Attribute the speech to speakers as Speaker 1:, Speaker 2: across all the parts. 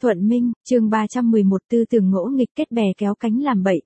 Speaker 1: Thuận Minh, chương 311 tư tưởng ngỗ nghịch kết bè kéo cánh làm bậy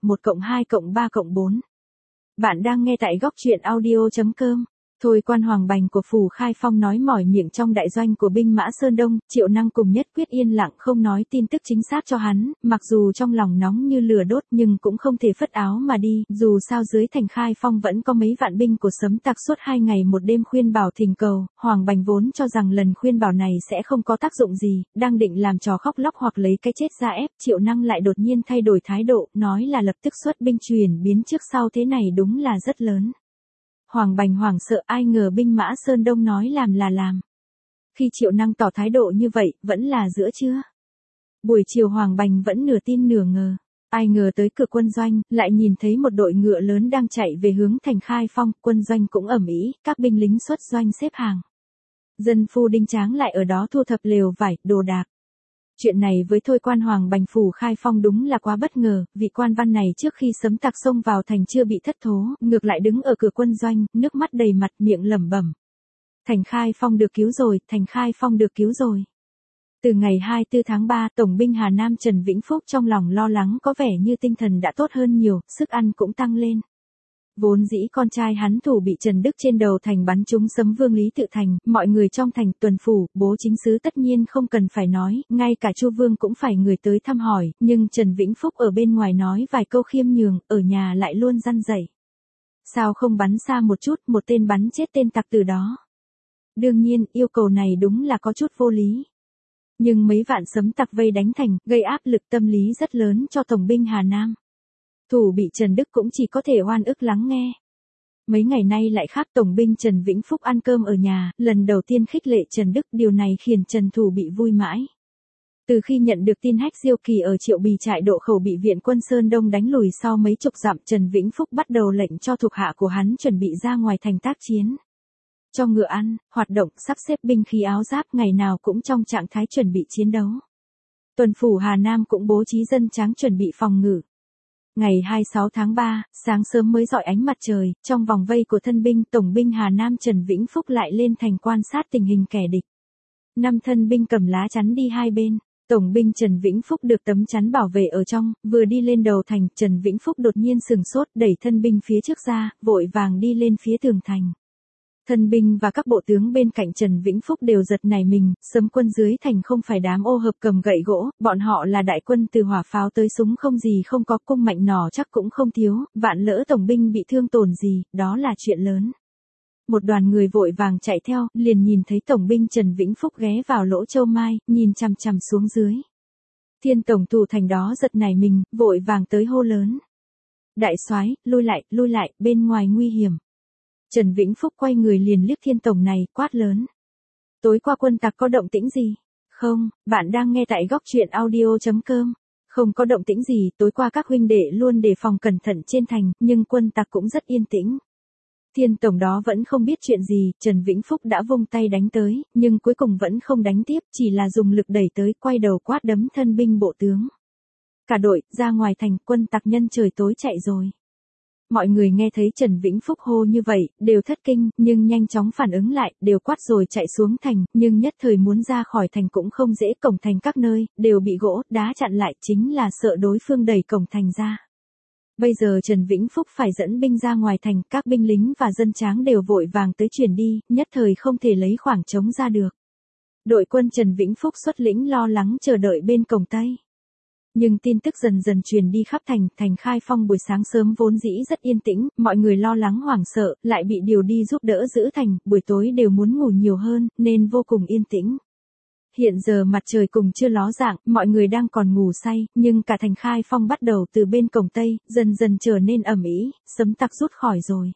Speaker 1: 1+2+3+4. Bạn đang nghe tại góc truyện audio.com. Thôi Quan Hoàng Bành của Phủ Khai Phong nói mỏi miệng trong đại doanh của binh mã Sơn Đông, Triệu Năng cùng Nhất Quyết yên lặng không nói tin tức chính xác cho hắn, mặc dù trong lòng nóng như lửa đốt nhưng cũng không thể phất áo mà đi, dù sao dưới thành Khai Phong vẫn có mấy vạn binh của Sấm Tặc suốt 2 ngày một đêm khuyên bảo thỉnh cầu, Hoàng Bành vốn cho rằng lần khuyên bảo này sẽ không có tác dụng gì, đang định làm trò khóc lóc hoặc lấy cái chết ra ép, Triệu Năng lại đột nhiên thay đổi thái độ, nói là lập tức xuất binh chuyển biến trước sau thế này đúng là rất lớn. Hoàng Bành hoảng sợ, ai ngờ binh mã Sơn Đông nói làm là làm. Khi Triệu Năng tỏ thái độ như vậy, vẫn là giữa trưa. Buổi chiều Hoàng Bành vẫn nửa tin nửa ngờ. Ai ngờ tới cửa quân doanh, lại nhìn thấy một đội ngựa lớn đang chạy về hướng thành Khai Phong, quân doanh cũng ầm ĩ, các binh lính xuất doanh xếp hàng. Dân phu Đinh Tráng lại ở đó thu thập lều vải, đồ đạc. Chuyện này với Thôi Quan Hoàng Bành Phủ Khai Phong đúng là quá bất ngờ, vị quan văn này trước khi Sấm Tặc xông vào thành chưa bị thất thố, ngược lại đứng ở cửa quân doanh, nước mắt đầy mặt miệng lẩm bẩm. Thành Khai Phong được cứu rồi, thành Khai Phong được cứu rồi. Từ ngày 24 tháng 3, Tổng binh Hà Nam Trần Vĩnh Phúc trong lòng lo lắng có vẻ như tinh thần đã tốt hơn nhiều, sức ăn cũng tăng lên. Vốn dĩ con trai hắn thủ bị Trần Đức trên đầu thành bắn trúng Sấm Vương Lý Tự Thành, mọi người trong thành tuần phủ, bố chính sứ tất nhiên không cần phải nói, ngay cả Chu Vương cũng phải người tới thăm hỏi, nhưng Trần Vĩnh Phúc ở bên ngoài nói vài câu khiêm nhường, ở nhà lại luôn răn dạy. Sao không bắn xa một chút, một tên bắn chết tên tặc từ đó. Đương nhiên, yêu cầu này đúng là có chút vô lý. Nhưng mấy vạn Sấm Tặc vây đánh thành, gây áp lực tâm lý rất lớn cho Tổng binh Hà Nam. Thủ bị Trần Đức cũng chỉ có thể oan ức lắng nghe. Mấy ngày nay lại khác, Tổng binh Trần Vĩnh Phúc ăn cơm ở nhà, lần đầu tiên khích lệ Trần Đức, điều này khiến Trần Thủ bị vui mãi. Từ khi nhận được tin Hách Diêu Kỳ ở Triệu Bì trại độ khẩu bị viện quân Sơn Đông đánh lùi sau mấy chục dặm, Trần Vĩnh Phúc bắt đầu lệnh cho thuộc hạ của hắn chuẩn bị ra ngoài thành tác chiến. Cho ngựa ăn, hoạt động, sắp xếp binh khí áo giáp, ngày nào cũng trong trạng thái chuẩn bị chiến đấu. Tuần phủ Hà Nam cũng bố trí dân tráng chuẩn bị phòng ngự. Ngày 26 tháng 3, sáng sớm mới rọi ánh mặt trời, trong vòng vây của thân binh, Tổng binh Hà Nam Trần Vĩnh Phúc lại lên thành quan sát tình hình kẻ địch. 5 thân binh cầm lá chắn đi hai bên. Tổng binh Trần Vĩnh Phúc được tấm chắn bảo vệ ở trong, vừa đi lên đầu thành, Trần Vĩnh Phúc đột nhiên sừng sốt, đẩy thân binh phía trước ra, vội vàng đi lên phía tường thành. Thân binh và các bộ tướng bên cạnh Trần Vĩnh Phúc đều giật nảy mình, Sấm quân dưới thành không phải đám ô hợp cầm gậy gỗ, bọn họ là đại quân từ hỏa pháo tới súng không gì không có, cung mạnh nỏ chắc cũng không thiếu, vạn lỡ tổng binh bị thương tổn gì, đó là chuyện lớn. Một đoàn người vội vàng chạy theo, liền nhìn thấy tổng binh Trần Vĩnh Phúc ghé vào lỗ châu mai, nhìn chằm chằm xuống dưới. Thiên tổng thủ thành đó giật nảy mình, vội vàng tới hô lớn. Đại soái, lui lại, bên ngoài nguy hiểm. Trần Vĩnh Phúc quay người liền liếc Thiên tổng này, quát lớn. Tối qua quân tặc có động tĩnh gì? Không, bạn đang nghe tại góc truyện audio.com. Không có động tĩnh gì, tối qua các huynh đệ luôn đề phòng cẩn thận trên thành, nhưng quân tặc cũng rất yên tĩnh. Thiên tổng đó vẫn không biết chuyện gì, Trần Vĩnh Phúc đã vung tay đánh tới, nhưng cuối cùng vẫn không đánh tiếp, chỉ là dùng lực đẩy tới, quay đầu quát đấm thân binh bộ tướng. Cả đội, ra ngoài thành, quân tặc nhân trời tối chạy rồi. Mọi người nghe thấy Trần Vĩnh Phúc hô như vậy, đều thất kinh, nhưng nhanh chóng phản ứng lại, đều quát rồi chạy xuống thành, nhưng nhất thời muốn ra khỏi thành cũng không dễ, cổng thành các nơi, đều bị gỗ, đá chặn lại, chính là sợ đối phương đẩy cổng thành ra. Bây giờ Trần Vĩnh Phúc phải dẫn binh ra ngoài thành, các binh lính và dân tráng đều vội vàng tới chuyển đi, nhất thời không thể lấy khoảng trống ra được. Đội quân Trần Vĩnh Phúc xuất lĩnh lo lắng chờ đợi bên cổng Tây. Nhưng tin tức dần dần truyền đi khắp thành, thành Khai Phong buổi sáng sớm vốn dĩ rất yên tĩnh, mọi người lo lắng hoảng sợ, lại bị điều đi giúp đỡ giữ thành, buổi tối đều muốn ngủ nhiều hơn, nên vô cùng yên tĩnh. Hiện giờ mặt trời cùng chưa ló dạng, mọi người đang còn ngủ say, nhưng cả thành Khai Phong bắt đầu từ bên cổng Tây, dần dần trở nên ầm ĩ, Sấm Tặc rút khỏi rồi.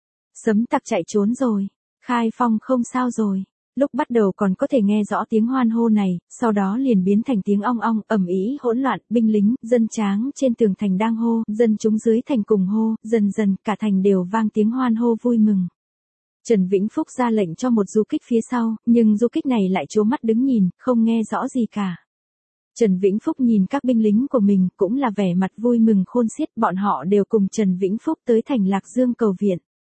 Speaker 1: Sấm Tặc chạy trốn rồi. Khai Phong không sao rồi. Lúc bắt đầu còn có thể nghe rõ tiếng hoan hô này, sau đó liền biến thành tiếng ong ong, ầm ĩ, hỗn loạn, binh lính, dân tráng trên tường thành đang hô, dân chúng dưới thành cùng hô, dần dần cả thành đều vang tiếng hoan hô vui mừng. Trần Vĩnh Phúc ra lệnh cho một du kích phía sau, nhưng du kích này lại trố mắt đứng nhìn, không nghe rõ gì cả. Trần Vĩnh Phúc nhìn các binh lính của mình, cũng là vẻ mặt vui mừng khôn xiết, bọn họ đều cùng Trần Vĩnh Phúc tới thành Lạc Dương cầu viện.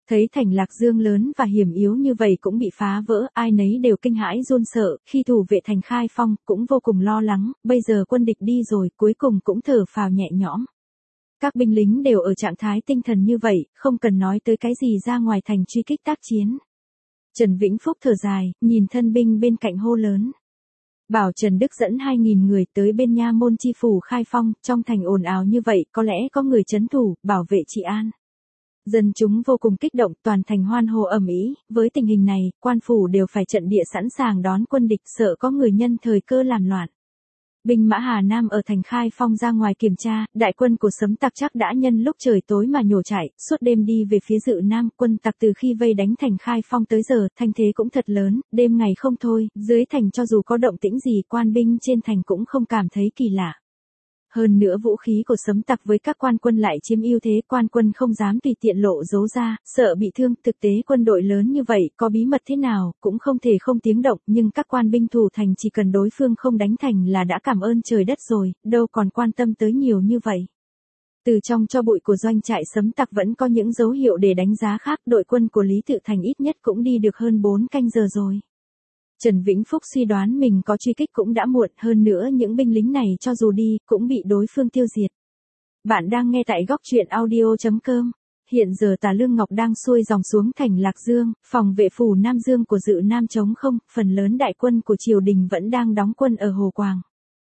Speaker 1: Thấy thành Lạc Dương lớn và hiểm yếu như vậy cũng bị phá vỡ, ai nấy đều kinh hãi run sợ, khi thủ vệ thành Khai Phong cũng vô cùng lo lắng, bây giờ quân địch đi rồi, cuối cùng cũng thở phào nhẹ nhõm. Các binh lính đều ở trạng thái tinh thần như vậy, không cần nói tới cái gì ra ngoài thành truy kích tác chiến. Trần Vĩnh Phúc thở dài, nhìn thân binh bên cạnh hô lớn. Bảo Trần Đức dẫn 2.000 người tới bên nha môn chi phủ Khai Phong, trong thành ồn ào như vậy, có lẽ có người trấn thủ, bảo vệ trị an. Dân chúng vô cùng kích động, toàn thành hoan hô ầm ĩ, với tình hình này, quan phủ đều phải trận địa sẵn sàng đón quân địch, sợ có người nhân thời cơ làm loạn. Binh mã Hà Nam ở thành Khai Phong ra ngoài kiểm tra, đại quân của Sấm Tặc chắc đã nhân lúc trời tối mà nhổ chạy, suốt đêm đi về phía Dự Nam, quân Tặc từ khi vây đánh thành Khai Phong tới giờ, thanh thế cũng thật lớn, đêm ngày không thôi, dưới thành cho dù có động tĩnh gì, quan binh trên thành cũng không cảm thấy kỳ lạ. Hơn nữa vũ khí của Sấm Tặc với các quan quân lại chiếm ưu thế, quan quân không dám tùy tiện lộ giấu ra, sợ bị thương, thực tế quân đội lớn như vậy, có bí mật thế nào, cũng không thể không tiếng động, nhưng các quan binh thủ thành chỉ cần đối phương không đánh thành là đã cảm ơn trời đất rồi, đâu còn quan tâm tới nhiều như vậy. Từ trong cho bụi của doanh trại Sấm Tặc vẫn có những dấu hiệu để đánh giá khác, đội quân của Lý Tự Thành ít nhất cũng đi được hơn 4 canh giờ rồi. Trần Vĩnh Phúc suy đoán mình có truy kích cũng đã muộn, hơn nữa những binh lính này cho dù đi, cũng bị đối phương tiêu diệt. Bạn đang nghe tại góc truyện audio.com. Hiện giờ Tả Lương Ngọc đang xuôi dòng xuống thành Lạc Dương, phòng vệ phủ Nam Dương của Dự Nam trống không, phần lớn đại quân của triều đình vẫn đang đóng quân ở Hồ Quảng.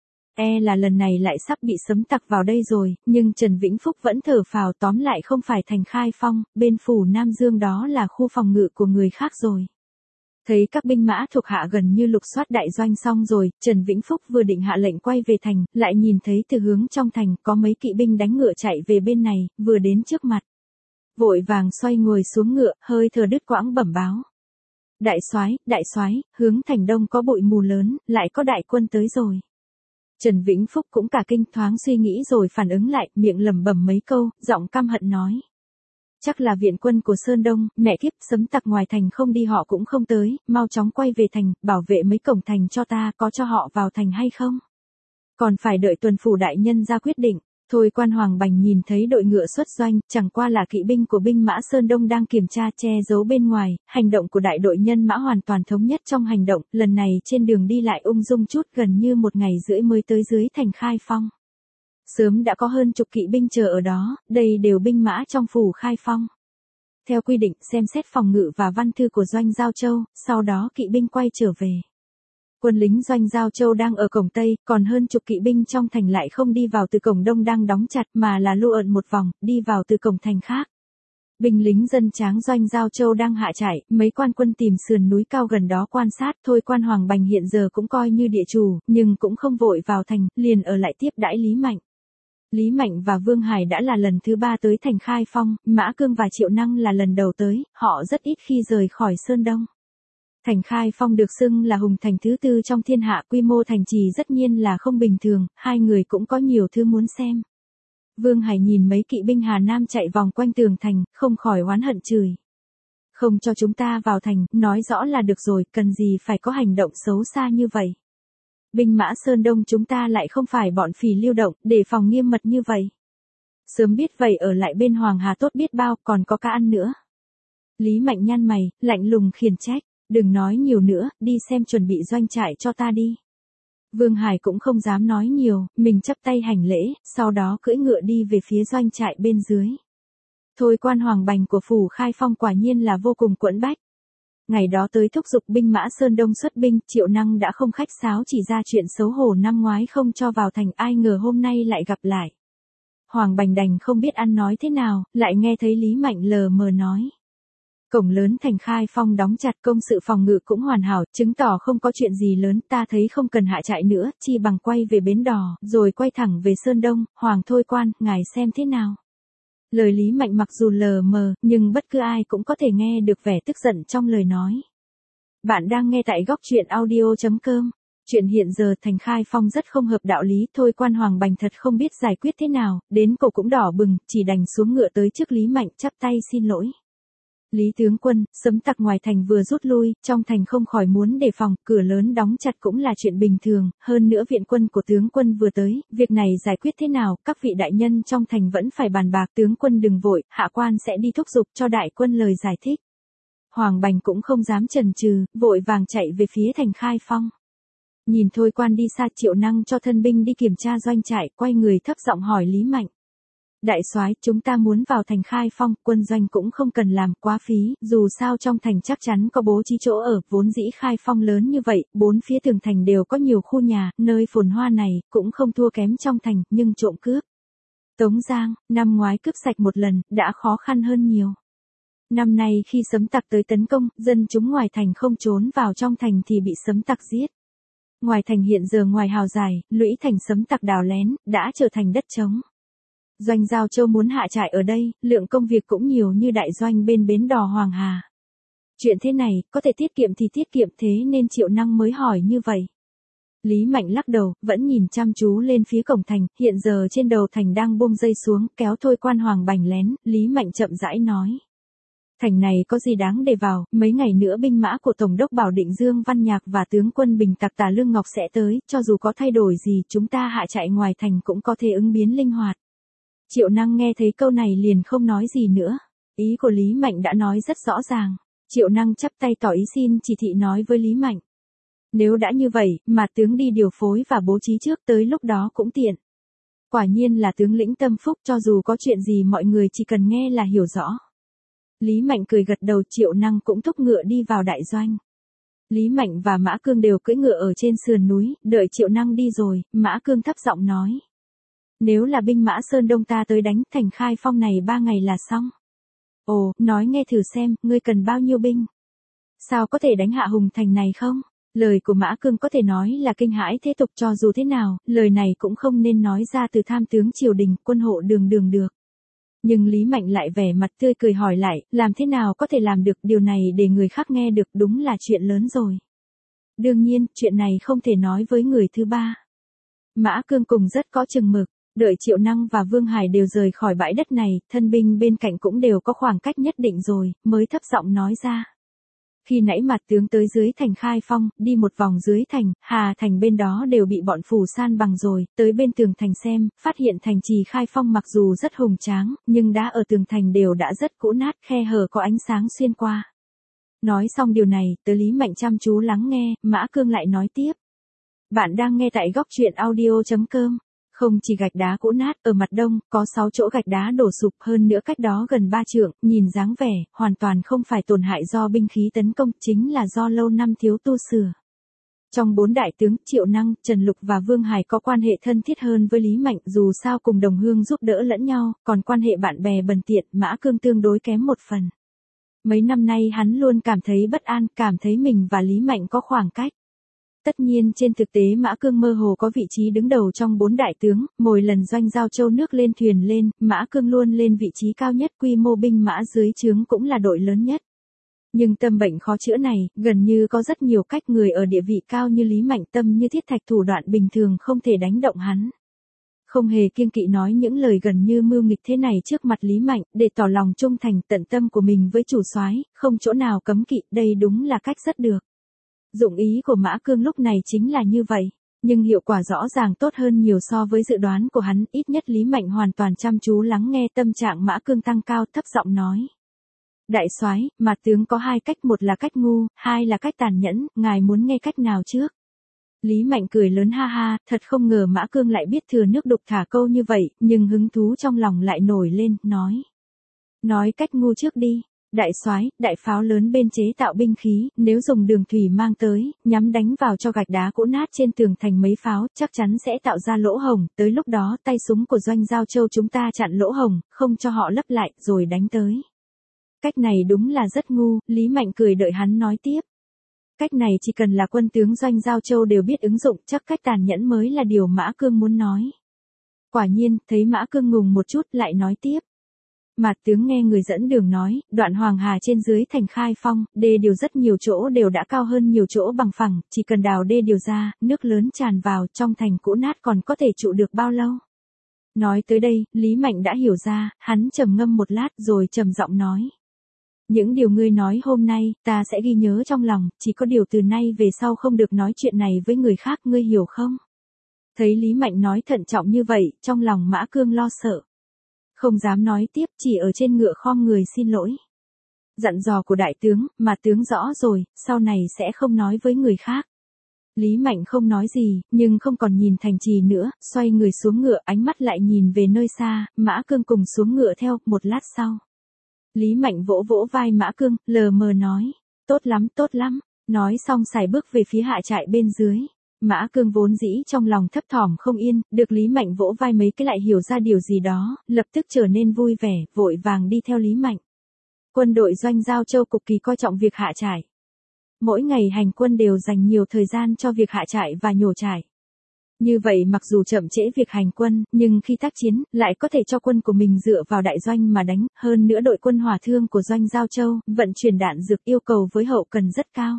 Speaker 1: Là lần này lại sắp bị Sấm Tặc vào đây rồi, nhưng Trần Vĩnh Phúc vẫn thở phào, tóm lại không phải thành Khai Phong, bên phủ Nam Dương đó là khu phòng ngự của người khác rồi. Thấy các binh mã thuộc hạ gần như lục soát đại doanh xong rồi, Trần Vĩnh Phúc vừa định hạ lệnh quay về thành, lại nhìn thấy từ hướng trong thành có mấy kỵ binh đánh ngựa chạy về bên này, vừa đến trước mặt. Vội vàng xoay ngồi xuống ngựa, hơi thở đứt quãng bẩm báo. Đại soái, hướng thành đông có bụi mù lớn, lại có đại quân tới rồi. Trần Vĩnh Phúc cũng cả kinh, thoáng suy nghĩ rồi phản ứng lại, miệng lẩm bẩm mấy câu, giọng căm hận nói. Chắc là viện quân của Sơn Đông, mẹ kiếp, Sấm Tặc ngoài thành không đi họ cũng không tới, mau chóng quay về thành, bảo vệ mấy cổng thành cho ta, có cho họ vào thành hay không? Còn phải đợi tuần phủ đại nhân ra quyết định. Thôi Quan Hoàng Bành nhìn thấy đội ngựa xuất doanh, chẳng qua là kỵ binh của binh mã Sơn Đông đang kiểm tra che giấu bên ngoài, hành động của đại đội nhân mã hoàn toàn thống nhất trong hành động, lần này trên đường đi lại ung dung chút, gần như 1 ngày rưỡi mới tới dưới thành Khai Phong. Sớm đã có hơn chục kỵ binh chờ ở đó, đây đều binh mã trong phủ Khai Phong. Theo quy định, xem xét phòng ngự và văn thư của doanh Giao Châu, sau đó kỵ binh quay trở về. Quân lính doanh Giao Châu đang ở cổng Tây, còn hơn chục kỵ binh trong thành lại không đi vào từ cổng Đông đang đóng chặt mà là lưu ẩn một vòng, đi vào từ cổng thành khác. Binh lính dân tráng doanh Giao Châu đang hạ trại, mấy quan quân tìm sườn núi cao gần đó quan sát. Thôi Quan Hoàng Bành hiện giờ cũng coi như địa chủ, nhưng cũng không vội vào thành, liền ở lại tiếp đãi Lý Mạnh. Lý Mạnh và Vương Hải đã là lần thứ 3 tới thành Khai Phong, Mã Cương và Triệu Năng là lần đầu tới, họ rất ít khi rời khỏi Sơn Đông. Thành Khai Phong được xưng là hùng thành thứ 4 trong thiên hạ, quy mô thành trì tất nhiên là không bình thường, hai người cũng có nhiều thứ muốn xem. Vương Hải nhìn mấy kỵ binh Hà Nam chạy vòng quanh tường thành, không khỏi oán hận chửi. Không cho chúng ta vào thành, nói rõ là được rồi, cần gì phải có hành động xấu xa như vậy. Binh mã Sơn Đông chúng ta lại không phải bọn phỉ lưu động, để phòng nghiêm mật như vậy. Sớm biết vậy ở lại bên Hoàng Hà tốt biết bao, còn có cá ăn nữa. Lý Mạnh nhăn mày, lạnh lùng khiển trách, đừng nói nhiều nữa, đi xem chuẩn bị doanh trại cho ta đi. Vương Hải cũng không dám nói nhiều, mình chắp tay hành lễ, sau đó cưỡi ngựa đi về phía doanh trại bên dưới. Thôi Quan Hoàng Bành của phủ Khai Phong quả nhiên là vô cùng quẫn bách. Ngày đó tới thúc giục binh mã Sơn Đông xuất binh, Triệu Năng đã không khách sáo chỉ ra chuyện xấu hổ năm ngoái không cho vào thành, ai ngờ hôm nay lại gặp lại. Hoàng Bành đành không biết ăn nói thế nào, lại nghe thấy Lý Mạnh lờ mờ nói. Cổng lớn thành Khai Phong đóng chặt, công sự phòng ngự cũng hoàn hảo, chứng tỏ không có chuyện gì lớn, ta thấy không cần hạ trại nữa, chi bằng quay về bến đò, rồi quay thẳng về Sơn Đông. Hoàng Thôi Quan, ngài xem thế nào? Lời Lý Mạnh mặc dù lờ mờ, nhưng bất cứ ai cũng có thể nghe được vẻ tức giận trong lời nói. Bạn đang nghe tại góc truyện audio.com. Chuyện hiện giờ thành Khai Phong rất không hợp đạo lý, Thôi Quan Hoàng Bành thật không biết giải quyết thế nào, đến cổ cũng đỏ bừng, chỉ đành xuống ngựa tới trước Lý Mạnh chắp tay xin lỗi. Lý tướng quân, sấm tặc ngoài thành vừa rút lui, trong thành không khỏi muốn đề phòng, cửa lớn đóng chặt cũng là chuyện bình thường, hơn nữa viện quân của tướng quân vừa tới, việc này giải quyết thế nào, các vị đại nhân trong thành vẫn phải bàn bạc, tướng quân đừng vội, hạ quan sẽ đi thúc giục cho đại quân lời giải thích. Hoàng Bành cũng không dám chần chừ, vội vàng chạy về phía thành Khai Phong. Nhìn Thôi Quan đi xa, Triệu Năng cho thân binh đi kiểm tra doanh trại, quay người thấp giọng hỏi Lý Mạnh. Đại soái, chúng ta muốn vào thành Khai Phong, quân doanh cũng không cần làm quá phí, dù sao trong thành chắc chắn có bố trí chỗ ở, vốn dĩ Khai Phong lớn như vậy, bốn phía tường thành đều có nhiều khu nhà, nơi phồn hoa này, cũng không thua kém trong thành, nhưng trộm cướp. Tống Giang, năm ngoái cướp sạch một lần, đã khó khăn hơn nhiều. Năm nay khi sấm tặc tới tấn công, dân chúng ngoài thành không trốn vào trong thành thì bị sấm tặc giết. Ngoài thành hiện giờ ngoài hào dài, lũy thành sấm tặc đào lén, đã trở thành đất trống. Doanh Giao Châu muốn hạ trại ở đây, lượng công việc cũng nhiều như đại doanh bên bến đò Hoàng Hà. Chuyện thế này, có thể tiết kiệm thì tiết kiệm, thế nên Triệu Năng mới hỏi như vậy. Lý Mạnh lắc đầu, vẫn nhìn chăm chú lên phía cổng thành, hiện giờ trên đầu thành đang buông dây xuống, kéo Thôi Quan Hoàng Bành lén, Lý Mạnh chậm rãi nói. Thành này có gì đáng để vào, mấy ngày nữa binh mã của Tổng đốc Bảo Định Dương Văn Nhạc và tướng quân Bình Tặc Tả Lương Ngọc sẽ tới, cho dù có thay đổi gì chúng ta hạ trại ngoài thành cũng có thể ứng biến linh hoạt. Triệu Năng nghe thấy câu này liền không nói gì nữa. Ý của Lý Mạnh đã nói rất rõ ràng. Triệu Năng chắp tay tỏ ý xin chỉ thị nói với Lý Mạnh. Nếu đã như vậy, mà tướng đi điều phối và bố trí trước, tới lúc đó cũng tiện. Quả nhiên là tướng lĩnh tâm phúc, cho dù có chuyện gì mọi người chỉ cần nghe là hiểu rõ. Lý Mạnh cười gật đầu, Triệu Năng cũng thúc ngựa đi vào đại doanh. Lý Mạnh và Mã Cương đều cưỡi ngựa ở trên sườn núi, đợi Triệu Năng đi rồi, Mã Cương thấp giọng nói. Nếu là binh mã Sơn Đông ta tới đánh, thành Khai Phong này 3 ngày là xong. Ồ, nói nghe thử xem, ngươi cần bao nhiêu binh? Sao có thể đánh hạ Hùng Thành này không? Lời của Mã Cương có thể nói là kinh hãi thế tục, cho dù thế nào, lời này cũng không nên nói ra từ tham tướng triều đình, quân hộ đường được. Nhưng Lý Mạnh lại vẻ mặt tươi cười hỏi lại, làm thế nào có thể làm được điều này để người khác nghe được, đúng là chuyện lớn rồi. Đương nhiên, chuyện này không thể nói với người thứ ba. Mã Cương cùng rất có chừng mực. Đợi Triệu Năng và Vương Hải đều rời khỏi bãi đất này, thân binh bên cạnh cũng đều có khoảng cách nhất định rồi, mới thấp giọng nói ra. Khi nãy mặt tướng tới dưới thành Khai Phong, đi một vòng dưới thành, Hà thành bên đó đều bị bọn phù san bằng rồi, tới bên tường thành xem, phát hiện thành trì Khai Phong mặc dù rất hùng tráng, nhưng đá ở tường thành đều đã rất cũ nát, khe hở có ánh sáng xuyên qua. Nói xong điều này, tới Lý Mạnh chăm chú lắng nghe, Mã Cương lại nói tiếp. Bạn đang nghe tại góc truyện audio.com. Không chỉ gạch đá cũ nát, ở mặt đông, có 6 chỗ gạch đá đổ sụp, hơn nữa cách đó gần 3 trượng, nhìn dáng vẻ, hoàn toàn không phải tổn hại do binh khí tấn công, chính là do lâu năm thiếu tu sửa. Trong 4 đại tướng, Triệu Năng, Trần Lục và Vương Hải có quan hệ thân thiết hơn với Lý Mạnh, dù sao cùng đồng hương giúp đỡ lẫn nhau, còn quan hệ bạn bè bần tiện, Mã Cương tương đối kém một phần. Mấy năm nay hắn luôn cảm thấy bất an, cảm thấy mình và Lý Mạnh có khoảng cách. Tất nhiên trên thực tế Mã Cương mơ hồ có vị trí đứng đầu trong 4 đại tướng, mỗi lần Doanh Giao Châu nước lên thuyền lên, Mã Cương luôn lên vị trí cao nhất, quy mô binh mã dưới trướng cũng là đội lớn nhất. Nhưng tâm bệnh khó chữa này, gần như có rất nhiều cách, người ở địa vị cao như Lý Mạnh, tâm như thiết thạch, thủ đoạn bình thường không thể đánh động hắn. Không hề kiêng kỵ nói những lời gần như mưu nghịch thế này trước mặt Lý Mạnh, để tỏ lòng trung thành tận tâm của mình với chủ soái, không chỗ nào cấm kỵ, đây đúng là cách rất được. Dụng ý của Mã Cương lúc này chính là như vậy, nhưng hiệu quả rõ ràng tốt hơn nhiều so với dự đoán của hắn, ít nhất Lý Mạnh hoàn toàn chăm chú lắng nghe, tâm trạng Mã Cương tăng cao, thấp giọng nói. Đại soái, mà tướng có 2 cách, một là cách ngu, 2 là cách tàn nhẫn, ngài muốn nghe cách nào trước? Lý Mạnh cười lớn ha ha, thật không ngờ Mã Cương lại biết thừa nước đục thả câu như vậy, nhưng hứng thú trong lòng lại nổi lên, nói. Nói cách ngu trước đi. Đại soái, đại pháo lớn bên chế tạo binh khí, nếu dùng đường thủy mang tới, nhắm đánh vào cho gạch đá cũ nát trên tường thành mấy pháo, chắc chắn sẽ tạo ra lỗ hổng, tới lúc đó tay súng của Doanh Giao Châu chúng ta chặn lỗ hổng, không cho họ lấp lại, rồi đánh tới. Cách này đúng là rất ngu, Lý Mạnh cười đợi hắn nói tiếp. Cách này chỉ cần là quân tướng Doanh Giao Châu đều biết ứng dụng, chắc cách tàn nhẫn mới là điều Mã Cương muốn nói. Quả nhiên, thấy Mã Cương ngùng một chút, lại nói tiếp. Mạt tướng nghe người dẫn đường nói, đoạn Hoàng Hà trên dưới thành Khai Phong, đê điều rất nhiều chỗ đều đã cao hơn nhiều chỗ bằng phẳng, chỉ cần đào đê điều ra, nước lớn tràn vào, trong thành cũ nát còn có thể trụ được bao lâu. Nói tới đây, Lý Mạnh đã hiểu ra, hắn trầm ngâm một lát rồi trầm giọng nói. Những điều ngươi nói hôm nay, ta sẽ ghi nhớ trong lòng, chỉ có điều từ nay về sau không được nói chuyện này với người khác, ngươi hiểu không? Thấy Lý Mạnh nói thận trọng như vậy, trong lòng Mã Cương lo sợ. Không dám nói tiếp, chỉ ở trên ngựa khom người xin lỗi. Dặn dò của đại tướng, mà tướng rõ rồi, sau này sẽ không nói với người khác. Lý Mạnh không nói gì, nhưng không còn nhìn Thành Trì nữa, xoay người xuống ngựa, ánh mắt lại nhìn về nơi xa, Mã Cương cùng xuống ngựa theo, một lát sau. Lý Mạnh vỗ vỗ vai Mã Cương, lờ mờ nói, tốt lắm, nói xong xài bước về phía hạ trại bên dưới. Mã Cương vốn dĩ trong lòng thấp thỏm không yên, được Lý Mạnh vỗ vai mấy cái lại hiểu ra điều gì đó, lập tức trở nên vui vẻ, vội vàng đi theo Lý Mạnh. Quân đội doanh Giao Châu cực kỳ coi trọng việc hạ trại. Mỗi ngày hành quân đều dành nhiều thời gian cho việc hạ trại và nhổ trại. Như vậy mặc dù chậm trễ việc hành quân, nhưng khi tác chiến, lại có thể cho quân của mình dựa vào đại doanh mà đánh, hơn nữa đội quân hỏa thương của doanh Giao Châu, vận chuyển đạn dược yêu cầu với hậu cần rất cao.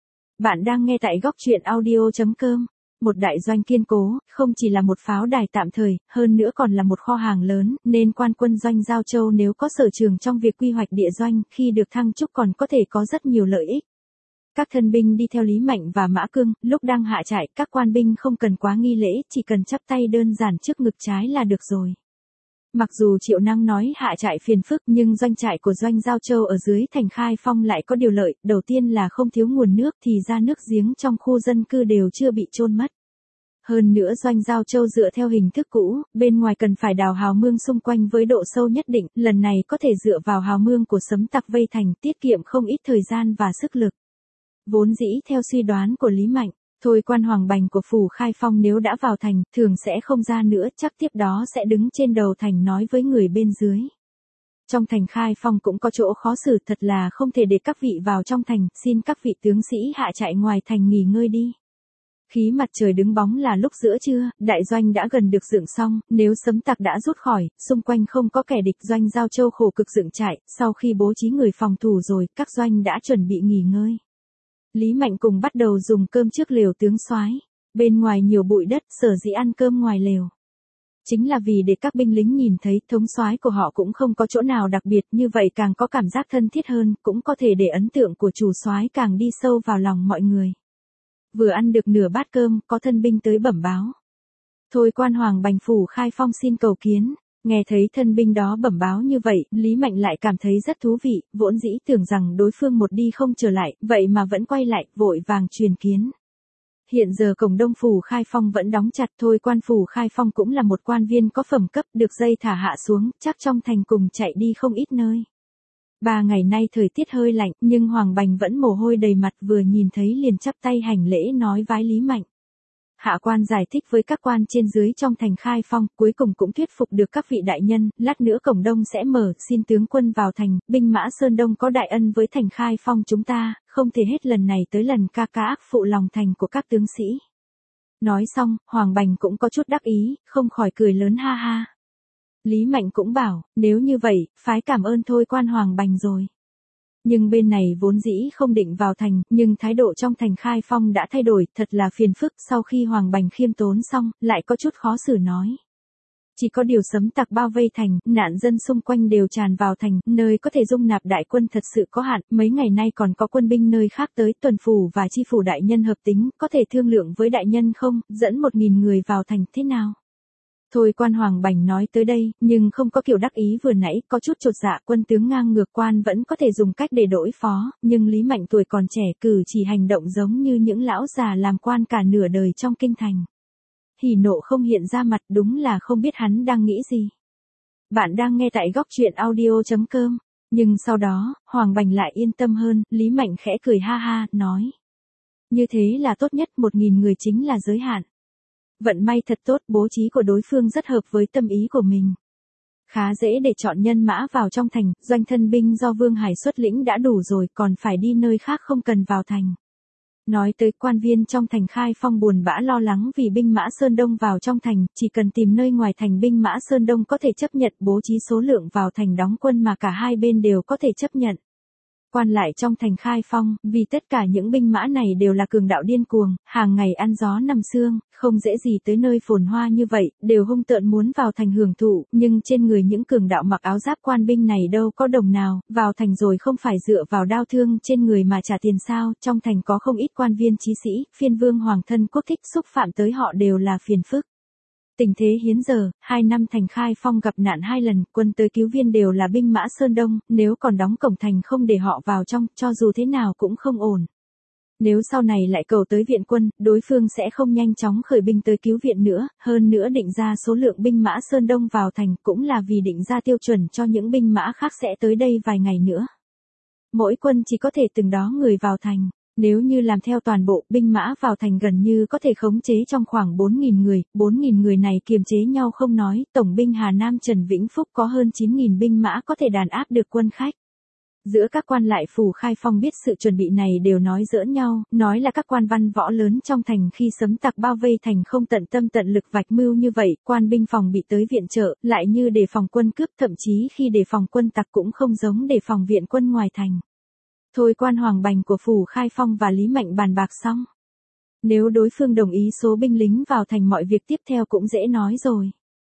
Speaker 1: Bạn đang nghe tại góc truyện audio.com. Một đại doanh kiên cố, không chỉ là một pháo đài tạm thời, hơn nữa còn là một kho hàng lớn, nên quan quân doanh Giao Châu nếu có sở trường trong việc quy hoạch địa doanh, khi được thăng chức còn có thể có rất nhiều lợi ích. Các thân binh đi theo Lý Mạnh và Mã Cương, lúc đang hạ trại, các quan binh không cần quá nghi lễ, chỉ cần chắp tay đơn giản trước ngực trái là được rồi. Mặc dù Triệu Năng nói hạ trại phiền phức, nhưng doanh trại của doanh Giao Châu ở dưới thành Khai Phong lại có điều lợi, đầu tiên là không thiếu nguồn nước, thì ra nước giếng trong khu dân cư đều chưa bị trôn mất. Hơn nữa doanh Giao Châu dựa theo hình thức cũ, bên ngoài cần phải đào hào mương xung quanh với độ sâu nhất định, lần này có thể dựa vào hào mương của Sấm Tặc vây thành, tiết kiệm không ít thời gian và sức lực. Vốn dĩ theo suy đoán của Lý Mạnh, thôi quan Hoàng Bành của phủ Khai Phong nếu đã vào thành, thường sẽ không ra nữa, chắc tiếp đó sẽ đứng trên đầu thành nói với người bên dưới. Trong thành Khai Phong cũng có chỗ khó xử, thật là không thể để các vị vào trong thành, xin các vị tướng sĩ hạ trại ngoài thành nghỉ ngơi đi. Khí mặt trời đứng bóng là lúc giữa trưa, đại doanh đã gần được dựng xong, nếu Sấm Tặc đã rút khỏi, xung quanh không có kẻ địch, doanh Giao Châu khổ cực dựng trại, sau khi bố trí người phòng thủ rồi, các doanh đã chuẩn bị nghỉ ngơi. Lý Mạnh cùng bắt đầu dùng cơm trước lều tướng soái. Bên ngoài nhiều bụi đất, sở dĩ ăn cơm ngoài lều. Chính là vì để các binh lính nhìn thấy thống soái của họ cũng không có chỗ nào đặc biệt, như vậy càng có cảm giác thân thiết hơn, cũng có thể để ấn tượng của chủ soái càng đi sâu vào lòng mọi người. Vừa ăn được nửa bát cơm, có thân binh tới bẩm báo. Thôi quan Hoàng Bành phủ Khai Phong xin cầu kiến. Nghe thấy thân binh đó bẩm báo như vậy, Lý Mạnh lại cảm thấy rất thú vị, vốn dĩ tưởng rằng đối phương một đi không trở lại, vậy mà vẫn quay lại, vội vàng truyền kiến. Hiện giờ cổng đông phủ Khai Phong vẫn đóng chặt, thôi quan phủ Khai Phong cũng là một quan viên có phẩm cấp, được dây thả hạ xuống, chắc trong thành cùng chạy đi không ít nơi. 3 ngày nay thời tiết hơi lạnh, nhưng Hoàng Bành vẫn mồ hôi đầy mặt, vừa nhìn thấy liền chắp tay hành lễ nói vái Lý Mạnh. Hạ quan giải thích với các quan trên dưới trong thành Khai Phong, cuối cùng cũng thuyết phục được các vị đại nhân, lát nữa cổng đông sẽ mở, xin tướng quân vào thành, binh mã Sơn Đông có đại ân với thành Khai Phong chúng ta, không thể hết lần này tới lần ca ác phụ lòng thành của các tướng sĩ. Nói xong, Hoàng Bành cũng có chút đắc ý, không khỏi cười lớn ha ha. Lý Mạnh cũng bảo, nếu như vậy, phái cảm ơn thôi quan Hoàng Bành rồi. Nhưng bên này vốn dĩ không định vào thành, nhưng thái độ trong thành Khai Phong đã thay đổi, thật là phiền phức, sau khi Hoàng Bành khiêm tốn xong, lại có chút khó xử nói. Chỉ có điều Sấm Tặc bao vây thành, nạn dân xung quanh đều tràn vào thành, nơi có thể dung nạp đại quân thật sự có hạn, mấy ngày nay còn có quân binh nơi khác tới, tuần phủ và chi phủ đại nhân hợp tính, có thể thương lượng với đại nhân không, dẫn 1.000 người vào thành, thế nào? Thôi quan Hoàng Bành nói tới đây, nhưng không có kiểu đắc ý vừa nãy, có chút chột dạ, quân tướng ngang ngược quan vẫn có thể dùng cách để đối phó, nhưng Lý Mạnh tuổi còn trẻ cử chỉ hành động giống như những lão già làm quan cả nửa đời trong kinh thành. Hỉ nộ không hiện ra mặt, đúng là không biết hắn đang nghĩ gì. Bạn đang nghe tại góc truyện audio.com, nhưng sau đó, Hoàng Bành lại yên tâm hơn, Lý Mạnh khẽ cười ha ha, nói. Như thế là tốt nhất, 1.000 người chính là giới hạn. Vận may thật tốt, bố trí của đối phương rất hợp với tâm ý của mình. Khá dễ để chọn nhân mã vào trong thành, doanh thân binh do Vương Hải xuất lĩnh đã đủ rồi, còn phải đi nơi khác không cần vào thành. Nói tới quan viên trong thành Khai Phong buồn bã lo lắng vì binh mã Sơn Đông vào trong thành, chỉ cần tìm nơi ngoài thành binh mã Sơn Đông có thể chấp nhận, bố trí số lượng vào thành đóng quân mà cả hai bên đều có thể chấp nhận. Quan lại trong thành Khai Phong, vì tất cả những binh mã này đều là cường đạo điên cuồng, hàng ngày ăn gió nằm sương, không dễ gì tới nơi phồn hoa như vậy, đều hung tợn muốn vào thành hưởng thụ, nhưng trên người những cường đạo mặc áo giáp quan binh này đâu có đồng nào, vào thành rồi không phải dựa vào đao thương trên người mà trả tiền sao, trong thành có không ít quan viên chí sĩ, phiên vương hoàng thân quốc thích xúc phạm tới họ đều là phiền phức. Tình thế hiến giờ, 2 năm thành Khai Phong gặp nạn 2 lần, quân tới cứu viên đều là binh mã Sơn Đông, nếu còn đóng cổng thành không để họ vào trong, cho dù thế nào cũng không ổn. Nếu sau này lại cầu tới viện quân, đối phương sẽ không nhanh chóng khởi binh tới cứu viện nữa, hơn nữa định ra số lượng binh mã Sơn Đông vào thành cũng là vì định ra tiêu chuẩn cho những binh mã khác sẽ tới đây vài ngày nữa. Mỗi quân chỉ có thể từng đó người vào thành. Nếu như làm theo toàn bộ, binh mã vào thành gần như có thể khống chế trong khoảng 4.000 người, 4.000 người này kiềm chế nhau không nói, tổng binh Hà Nam Trần Vĩnh Phúc có hơn 9.000 binh mã có thể đàn áp được quân khách. Giữa các quan lại phủ Khai Phong biết sự chuẩn bị này đều nói giỡn nhau, nói là các quan văn võ lớn trong thành khi sấm tặc bao vây thành không tận tâm tận lực vạch mưu như vậy, quan binh phòng bị tới viện trợ, lại như đề phòng quân cướp, thậm chí khi đề phòng quân tặc cũng không giống đề phòng viện quân ngoài thành. Thôi quan Hoàng Bành của phủ Khai Phong và Lý Mạnh bàn bạc xong. Nếu đối phương đồng ý số binh lính vào thành mọi việc tiếp theo cũng dễ nói rồi.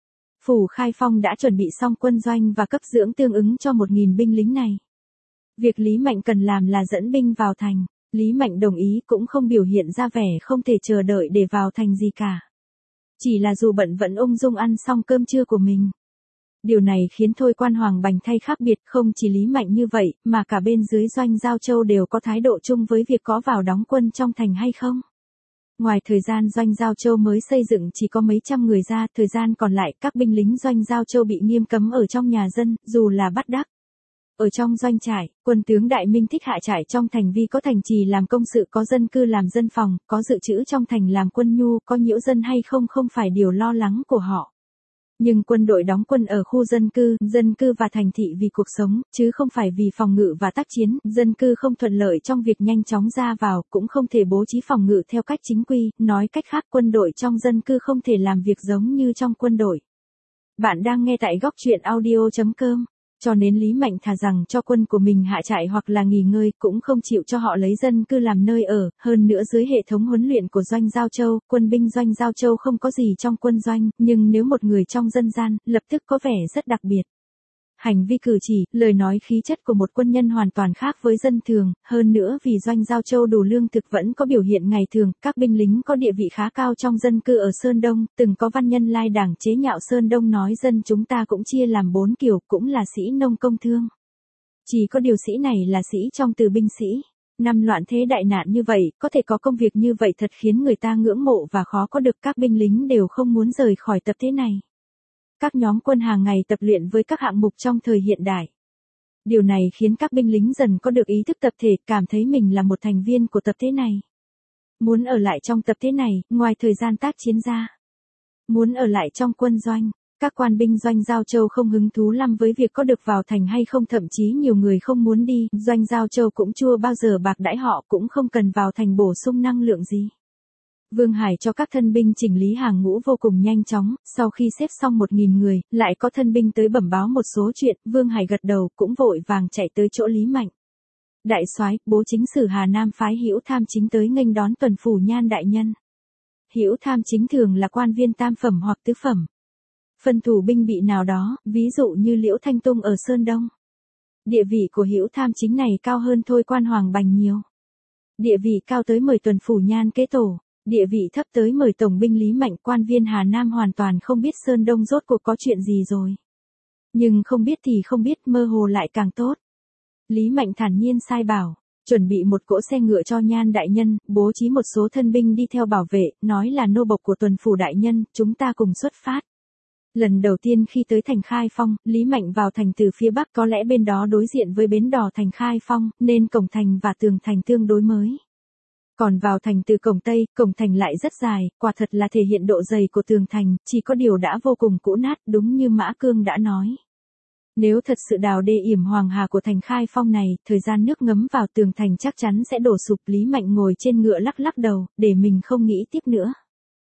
Speaker 1: Phủ Khai Phong đã chuẩn bị xong quân doanh và cấp dưỡng tương ứng cho 1.000 binh lính này. Việc Lý Mạnh cần làm là dẫn binh vào thành. Lý Mạnh đồng ý cũng không biểu hiện ra vẻ không thể chờ đợi để vào thành gì cả. Chỉ là dù bận vẫn ung dung ăn xong cơm trưa của mình. Điều này khiến Thôi quan Hoàng Bành thay khác biệt, không chỉ Lý Mạnh như vậy, mà cả bên dưới doanh Giao Châu đều có thái độ chung với việc có vào đóng quân trong thành hay không. Ngoài thời gian doanh Giao Châu mới xây dựng chỉ có mấy trăm người ra, thời gian còn lại các binh lính doanh Giao Châu bị nghiêm cấm ở trong nhà dân, dù là bắt đắc. Ở trong doanh trại, quân tướng Đại Minh thích hạ trại trong thành vì có thành trì làm công sự, có dân cư làm dân phòng, có dự trữ trong thành làm quân nhu, có nhiễu dân hay không không phải điều lo lắng của họ. Nhưng quân đội đóng quân ở khu dân cư và thành thị vì cuộc sống, chứ không phải vì phòng ngự và tác chiến, dân cư không thuận lợi trong việc nhanh chóng ra vào, cũng không thể bố trí phòng ngự theo cách chính quy, nói cách khác quân đội trong dân cư không thể làm việc giống như trong quân đội. Bạn đang nghe tại góc truyện audio.com. Cho nên Lý Mạnh thà rằng cho quân của mình hạ trại hoặc là nghỉ ngơi cũng không chịu cho họ lấy dân cư làm nơi ở, hơn nữa dưới hệ thống huấn luyện của doanh Giao Châu, quân binh doanh Giao Châu không có gì trong quân doanh, nhưng nếu một người trong dân gian, lập tức có vẻ rất đặc biệt. Hành vi cử chỉ, lời nói khí chất của một quân nhân hoàn toàn khác với dân thường, hơn nữa vì doanh Giao Châu đủ lương thực vẫn có biểu hiện ngày thường, các binh lính có địa vị khá cao trong dân cư ở Sơn Đông, từng có văn nhân lai đảng chế nhạo Sơn Đông nói dân chúng ta cũng chia làm 4 kiểu, cũng là sĩ nông công thương. Chỉ có điều sĩ này là sĩ trong từ binh sĩ. Năm loạn thế đại nạn như vậy, có thể có công việc như vậy thật khiến người ta ngưỡng mộ và khó có được, các binh lính đều không muốn rời khỏi tập thế này. Các nhóm quân hàng ngày tập luyện với các hạng mục trong thời hiện đại. Điều này khiến các binh lính dần có được ý thức tập thể, cảm thấy mình là một thành viên của tập thể này. Muốn ở lại trong tập thể này, ngoài thời gian tác chiến ra. Muốn ở lại trong quân doanh, các quan binh doanh Giao Châu không hứng thú lắm với việc có được vào thành hay không, thậm chí nhiều người không muốn đi, doanh Giao Châu cũng chưa bao giờ bạc đãi họ, cũng không cần vào thành bổ sung năng lượng gì. Vương Hải cho các thân binh chỉnh lý hàng ngũ vô cùng nhanh chóng, sau khi xếp xong 1.000 người, lại có thân binh tới bẩm báo một số chuyện, Vương Hải gật đầu, cũng vội vàng chạy tới chỗ Lý Mạnh. Đại soái, bố chính sử Hà Nam phái Hữu Tham Chính tới nghênh đón tuần phủ Nhan đại nhân. Hữu Tham Chính thường là quan viên tam phẩm hoặc tứ phẩm. Phân thủ binh bị nào đó, ví dụ như Liễu Thanh Tung ở Sơn Đông. Địa vị của Hữu Tham Chính này cao hơn Thôi quan Hoàng Bành nhiều. Địa vị cao tới mời tuần phủ Nhan kế tổ. Địa vị thấp tới mời tổng binh Lý Mạnh, quan viên Hà Nam hoàn toàn không biết Sơn Đông rốt cuộc có chuyện gì rồi. Nhưng không biết thì không biết, mơ hồ lại càng tốt. Lý Mạnh thản nhiên sai bảo, chuẩn bị một cỗ xe ngựa cho Nhan đại nhân, bố trí một số thân binh đi theo bảo vệ, nói là nô bộc của tuần phủ đại nhân, chúng ta cùng xuất phát. Lần đầu tiên khi tới thành Khai Phong, Lý Mạnh vào thành từ phía bắc, có lẽ bên đó đối diện với bến đò thành Khai Phong, nên cổng thành và tường thành tương đối mới. Còn vào thành từ cổng Tây, cổng thành lại rất dài, quả thật là thể hiện độ dày của tường thành, chỉ có điều đã vô cùng cũ nát, đúng như Mã Cương đã nói. Nếu thật sự đào đê yểm Hoàng Hà của thành Khai Phong này, thời gian nước ngấm vào tường thành chắc chắn sẽ đổ sụp. Lý Mạnh ngồi trên ngựa lắc lắc đầu, để mình không nghĩ tiếp nữa.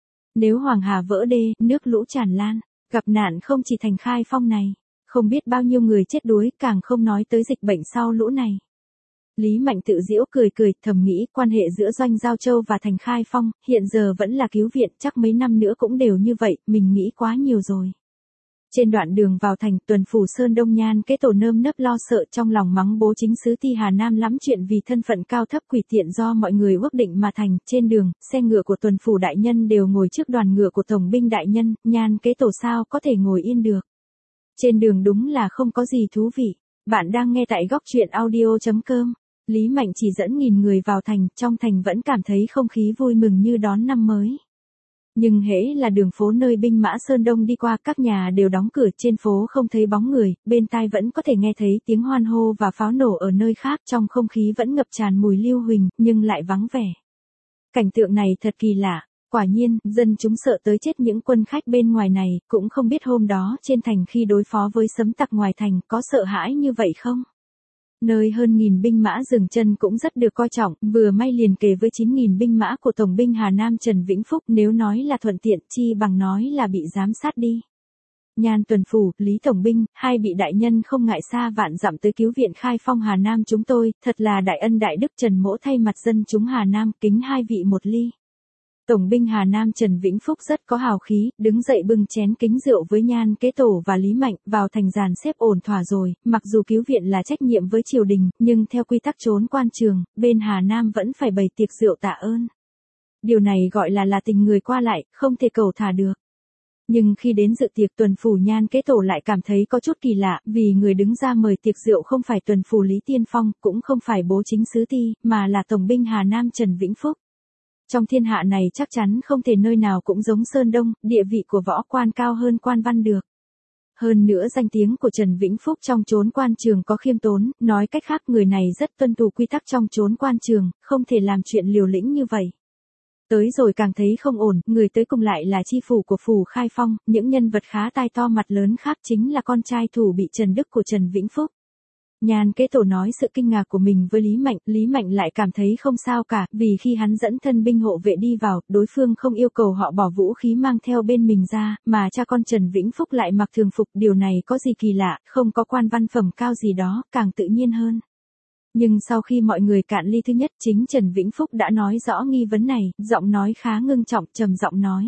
Speaker 1: Nếu Hoàng Hà vỡ đê, nước lũ tràn lan, gặp nạn không chỉ thành Khai Phong này, không biết bao nhiêu người chết đuối, càng không nói tới dịch bệnh sau lũ này. Lý Mạnh tự giễu cười cười, thầm nghĩ quan hệ giữa Doanh Giao Châu và thành Khai Phong, hiện giờ vẫn là cứu viện, chắc mấy năm nữa cũng đều như vậy, mình nghĩ quá nhiều rồi. Trên đoạn đường vào thành, tuần phủ Sơn Đông Nhan Kế Tổ nơm nớp lo sợ trong lòng mắng bố chính sứ Ti Hà Nam lắm chuyện vì thân phận cao thấp quỷ tiện do mọi người ước định mà thành. Trên đường, xe ngựa của tuần phủ đại nhân đều ngồi trước đoàn ngựa của tổng binh đại nhân, Nhan Kế Tổ sao có thể ngồi yên được. Trên đường đúng là không có gì thú vị. Bạn đang nghe tại góc truyện audio.com. Lý Mạnh chỉ dẫn nghìn người vào thành, trong thành vẫn cảm thấy không khí vui mừng như đón năm mới. Nhưng hễ là đường phố nơi binh mã Sơn Đông đi qua, các nhà đều đóng cửa, trên phố không thấy bóng người, bên tai vẫn có thể nghe thấy tiếng hoan hô và pháo nổ ở nơi khác, trong không khí vẫn ngập tràn mùi lưu huỳnh, nhưng lại vắng vẻ. Cảnh tượng này thật kỳ lạ, quả nhiên, dân chúng sợ tới chết những quân khách bên ngoài này, cũng không biết hôm đó trên thành khi đối phó với sấm tặc ngoài thành có sợ hãi như vậy không? Nơi hơn nghìn binh mã dừng chân cũng rất được coi trọng, vừa may liền kề với 9.000 binh mã của Tổng binh Hà Nam Trần Vĩnh Phúc, nếu nói là thuận tiện chi bằng nói là bị giám sát đi. Nhan tuần phủ, Lý Tổng binh, hai vị đại nhân không ngại xa vạn dặm tới cứu viện Khai Phong Hà Nam chúng tôi, thật là đại ân đại đức. Trần Mỗ thay mặt dân chúng Hà Nam kính hai vị một ly. Tổng binh Hà Nam Trần Vĩnh Phúc rất có hào khí, đứng dậy bưng chén kính rượu với Nhan Kế Tổ và Lý Mạnh, vào thành dàn xếp ổn thỏa rồi, mặc dù cứu viện là trách nhiệm với triều đình, nhưng theo quy tắc trốn quan trường, bên Hà Nam vẫn phải bày tiệc rượu tạ ơn. Điều này gọi là tình người qua lại, không thể cầu thả được. Nhưng khi đến dự tiệc, tuần phủ Nhan Kế Tổ lại cảm thấy có chút kỳ lạ, vì người đứng ra mời tiệc rượu không phải tuần phủ Lý Tiên Phong, cũng không phải bố chính sứ Ti, mà là Tổng binh Hà Nam Trần Vĩnh Phúc. Trong thiên hạ này chắc chắn không thể nơi nào cũng giống Sơn Đông, địa vị của võ quan cao hơn quan văn được. Hơn nữa danh tiếng của Trần Vĩnh Phúc trong chốn quan trường có khiêm tốn, nói cách khác người này rất tuân thủ quy tắc trong chốn quan trường, không thể làm chuyện liều lĩnh như vậy. Tới rồi càng thấy không ổn, người tới cùng lại là chi phủ của phủ Khai Phong, những nhân vật khá tai to mặt lớn khác chính là con trai thủ bị Trần Đức của Trần Vĩnh Phúc. Nhan Kế Tổ nói sự kinh ngạc của mình với Lý Mạnh lại cảm thấy không sao cả, vì khi hắn dẫn thân binh hộ vệ đi vào, đối phương không yêu cầu họ bỏ vũ khí mang theo bên mình ra, mà cha con Trần Vĩnh Phúc lại mặc thường phục, điều này có gì kỳ lạ, không có quan văn phẩm cao gì đó, càng tự nhiên hơn. Nhưng sau khi mọi người cạn ly thứ nhất, chính Trần Vĩnh Phúc đã nói rõ nghi vấn này, giọng nói khá ngưng trọng, trầm giọng nói.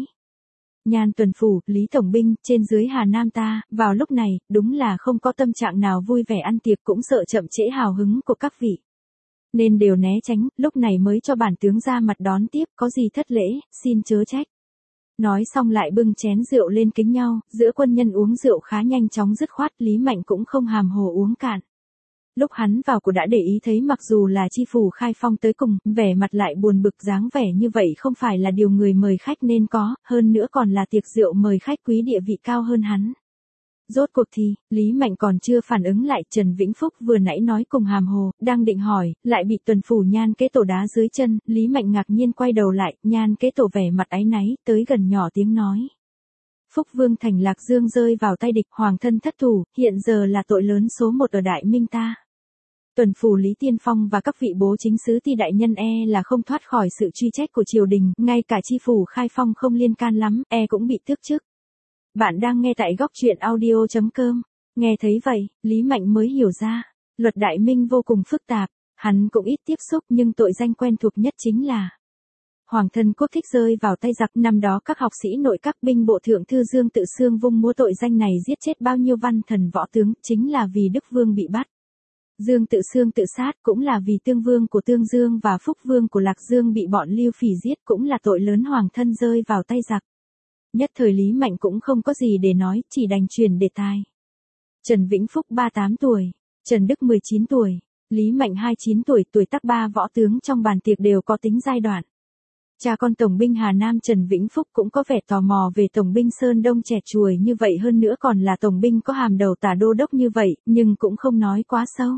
Speaker 1: Nhan tuần phủ, Lý Tổng binh, trên dưới Hà Nam ta, vào lúc này, đúng là không có tâm trạng nào vui vẻ ăn tiệc, cũng sợ chậm trễ hào hứng của các vị. Nên đều né tránh, lúc này mới cho bản tướng ra mặt đón tiếp, có gì thất lễ, xin chớ trách. Nói xong lại bưng chén rượu lên kính nhau, giữa quân nhân uống rượu khá nhanh chóng dứt khoát, Lý Mạnh cũng không hàm hồ uống cạn. Lúc hắn vào của đã để ý thấy mặc dù là chi phủ Khai Phong tới cùng, vẻ mặt lại buồn bực, dáng vẻ như vậy không phải là điều người mời khách nên có, hơn nữa còn là tiệc rượu mời khách quý địa vị cao hơn hắn. Rốt cuộc thì, Lý Mạnh còn chưa phản ứng lại, Trần Vĩnh Phúc vừa nãy nói cùng hàm hồ, đang định hỏi, lại bị tuần phủ Nhan Kế Tổ đá dưới chân, Lý Mạnh ngạc nhiên quay đầu lại, Nhan Kế Tổ vẻ mặt áy náy, tới gần nhỏ tiếng nói. Phúc Vương thành Lạc Dương rơi vào tay địch, hoàng thân thất thủ, hiện giờ là tội lớn số một ở Đại Minh ta. Tuần phủ Lý Tiên Phong và các vị bố chính sứ Ti đại nhân là không thoát khỏi sự truy trách của triều đình, ngay cả chi phủ Khai Phong không liên can lắm, cũng bị tước chức. Bạn đang nghe tại góc truyện audio.com. Nghe thấy vậy, Lý Mạnh mới hiểu ra, luật Đại Minh vô cùng phức tạp, hắn cũng ít tiếp xúc nhưng tội danh quen thuộc nhất chính là hoàng thân quốc thích rơi vào tay giặc. Năm đó các học sĩ nội các binh bộ thượng thư Dương Tự Xương vung múa tội danh này giết chết bao nhiêu văn thần võ tướng, chính là vì Đức Vương bị bắt. Dương Tự Xương tự sát cũng là vì Tương Vương của Tương Dương và Phúc Vương của Lạc Dương bị bọn Lưu Phỉ giết, cũng là tội lớn hoàng thân rơi vào tay giặc. Nhất thời Lý Mạnh cũng không có gì để nói, chỉ đành truyền đề tài. Trần Vĩnh Phúc 38 tuổi, Trần Đức 19 tuổi, Lý Mạnh 29 tuổi, tuổi tác ba võ tướng trong bàn tiệc đều có tính giai đoạn. Cha con Tổng binh Hà Nam Trần Vĩnh Phúc cũng có vẻ tò mò về Tổng binh Sơn Đông trẻ chuồi như vậy, hơn nữa còn là Tổng binh có hàm đầu tả đô đốc như vậy, nhưng cũng không nói quá sâu.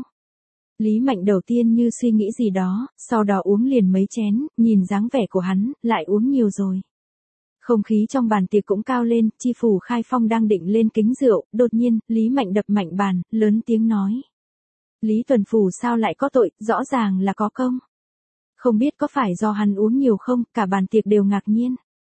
Speaker 1: Lý Mạnh đầu tiên như suy nghĩ gì đó, sau đó uống liền mấy chén, nhìn dáng vẻ của hắn, lại uống nhiều rồi. Không khí trong bàn tiệc cũng cao lên, chi phủ Khai Phong đang định lên kính rượu, đột nhiên, Lý Mạnh đập mạnh bàn, lớn tiếng nói. Lý tuần phủ sao lại có tội, rõ ràng là có công. Không biết có phải do hắn uống nhiều không, cả bàn tiệc đều ngạc nhiên.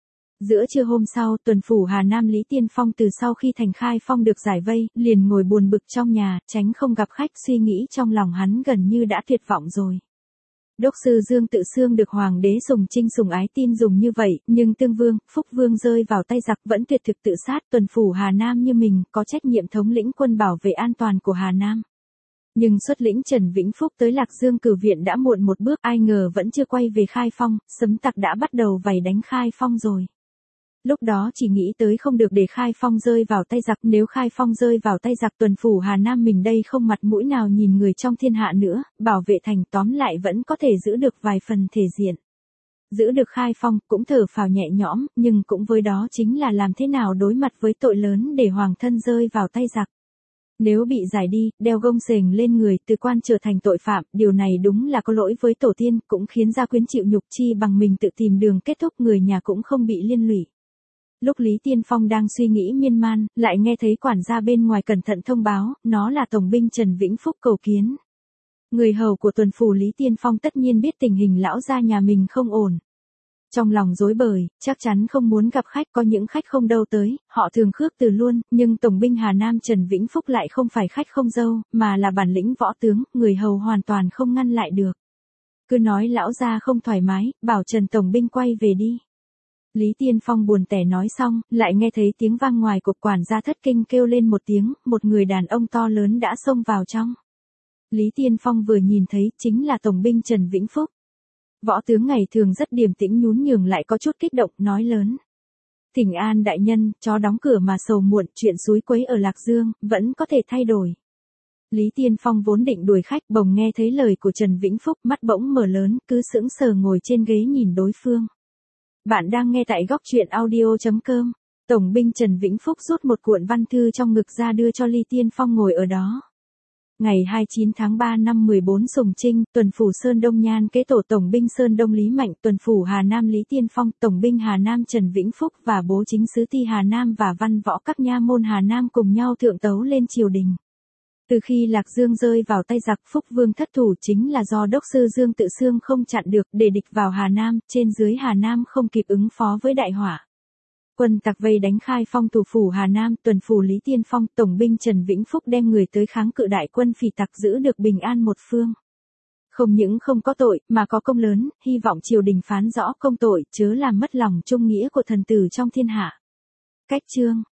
Speaker 1: Giữa trưa hôm sau, tuần phủ Hà Nam Lý Tiên Phong từ sau khi thành Khai Phong được giải vây, liền ngồi buồn bực trong nhà, tránh không gặp khách, suy nghĩ trong lòng hắn gần như đã tuyệt vọng rồi. Đốc sư Dương Tự Xương được hoàng đế Sùng Trinh sủng ái tin dùng như vậy, nhưng Tương Vương, Phúc Vương rơi vào tay giặc vẫn tuyệt thực tự sát. Tuần phủ Hà Nam như mình có trách nhiệm thống lĩnh quân bảo vệ an toàn của Hà Nam. Nhưng xuất lĩnh Trần Vĩnh Phúc tới Lạc Dương cử viện đã muộn một bước, ai ngờ vẫn chưa quay về Khai Phong, sấm tặc đã bắt đầu vầy đánh Khai Phong rồi. Lúc đó chỉ nghĩ tới không được để Khai Phong rơi vào tay giặc, nếu Khai Phong rơi vào tay giặc tuần phủ Hà Nam mình đây không mặt mũi nào nhìn người trong thiên hạ nữa, bảo vệ thành tóm lại vẫn có thể giữ được vài phần thể diện. Giữ được Khai Phong cũng thở phào nhẹ nhõm, nhưng cũng với đó chính là làm thế nào đối mặt với tội lớn để hoàng thân rơi vào tay giặc. Nếu bị giải đi, đeo gông xiềng lên người, từ quan trở thành tội phạm, điều này đúng là có lỗi với tổ tiên, cũng khiến gia quyến chịu nhục, chi bằng mình tự tìm đường kết thúc, người nhà cũng không bị liên lụy. Lúc Lý Tiên Phong đang suy nghĩ miên man, lại nghe thấy quản gia bên ngoài cẩn thận thông báo, nó là tổng binh Trần Vĩnh Phúc cầu kiến. Người hầu của tuần phủ Lý Tiên Phong tất nhiên biết tình hình lão gia nhà mình không ổn. Trong lòng rối bời, chắc chắn không muốn gặp khách, có những khách không đâu tới, họ thường khước từ luôn, nhưng tổng binh Hà Nam Trần Vĩnh Phúc lại không phải khách không dâu, mà là bản lĩnh võ tướng, người hầu hoàn toàn không ngăn lại được. Cứ nói lão gia không thoải mái, bảo Trần tổng binh quay về đi. Lý Tiên Phong buồn tẻ nói xong, lại nghe thấy tiếng vang ngoài, cục quản gia thất kinh kêu lên một tiếng, một người đàn ông to lớn đã xông vào trong. Lý Tiên Phong vừa nhìn thấy, chính là tổng binh Trần Vĩnh Phúc. Võ tướng ngày thường rất điềm tĩnh nhún nhường lại có chút kích động, nói lớn. Thỉnh an đại nhân, chó đóng cửa mà sầu muộn, chuyện xúi quấy ở Lạc Dương, vẫn có thể thay đổi. Lý Tiên Phong vốn định đuổi khách, bỗng nghe thấy lời của Trần Vĩnh Phúc, mắt bỗng mở lớn, cứ sững sờ ngồi trên ghế nhìn đối phương. Bạn đang nghe tại góc truyện audio.com. Tổng binh Trần Vĩnh Phúc rút một cuộn văn thư trong ngực ra đưa cho Lý Tiên Phong ngồi ở đó. Ngày 29 tháng 3 năm 14 Sùng Trinh, tuần phủ Sơn Đông Nhan kế tổ tổng binh Sơn Đông Lý Mạnh, tuần phủ Hà Nam Lý Tiên Phong, tổng binh Hà Nam Trần Vĩnh Phúc và bố chính sứ ti Hà Nam và văn võ các nha môn Hà Nam cùng nhau thượng tấu lên triều đình. Từ khi Lạc Dương rơi vào tay giặc, Phúc Vương thất thủ chính là do đốc sư Dương Tự Xương không chặn được, để địch vào Hà Nam, trên dưới Hà Nam không kịp ứng phó với đại hỏa. Quân tặc vây đánh Khai Phong thủ phủ Hà Nam, tuần phủ Lý Tiên Phong, tổng binh Trần Vĩnh Phúc đem người tới kháng cự đại quân phỉ tặc, giữ được bình an một phương. Không những không có tội, mà có công lớn, hy vọng triều đình phán rõ công tội, chớ làm mất lòng trung nghĩa của thần tử trong thiên hạ. Cách chương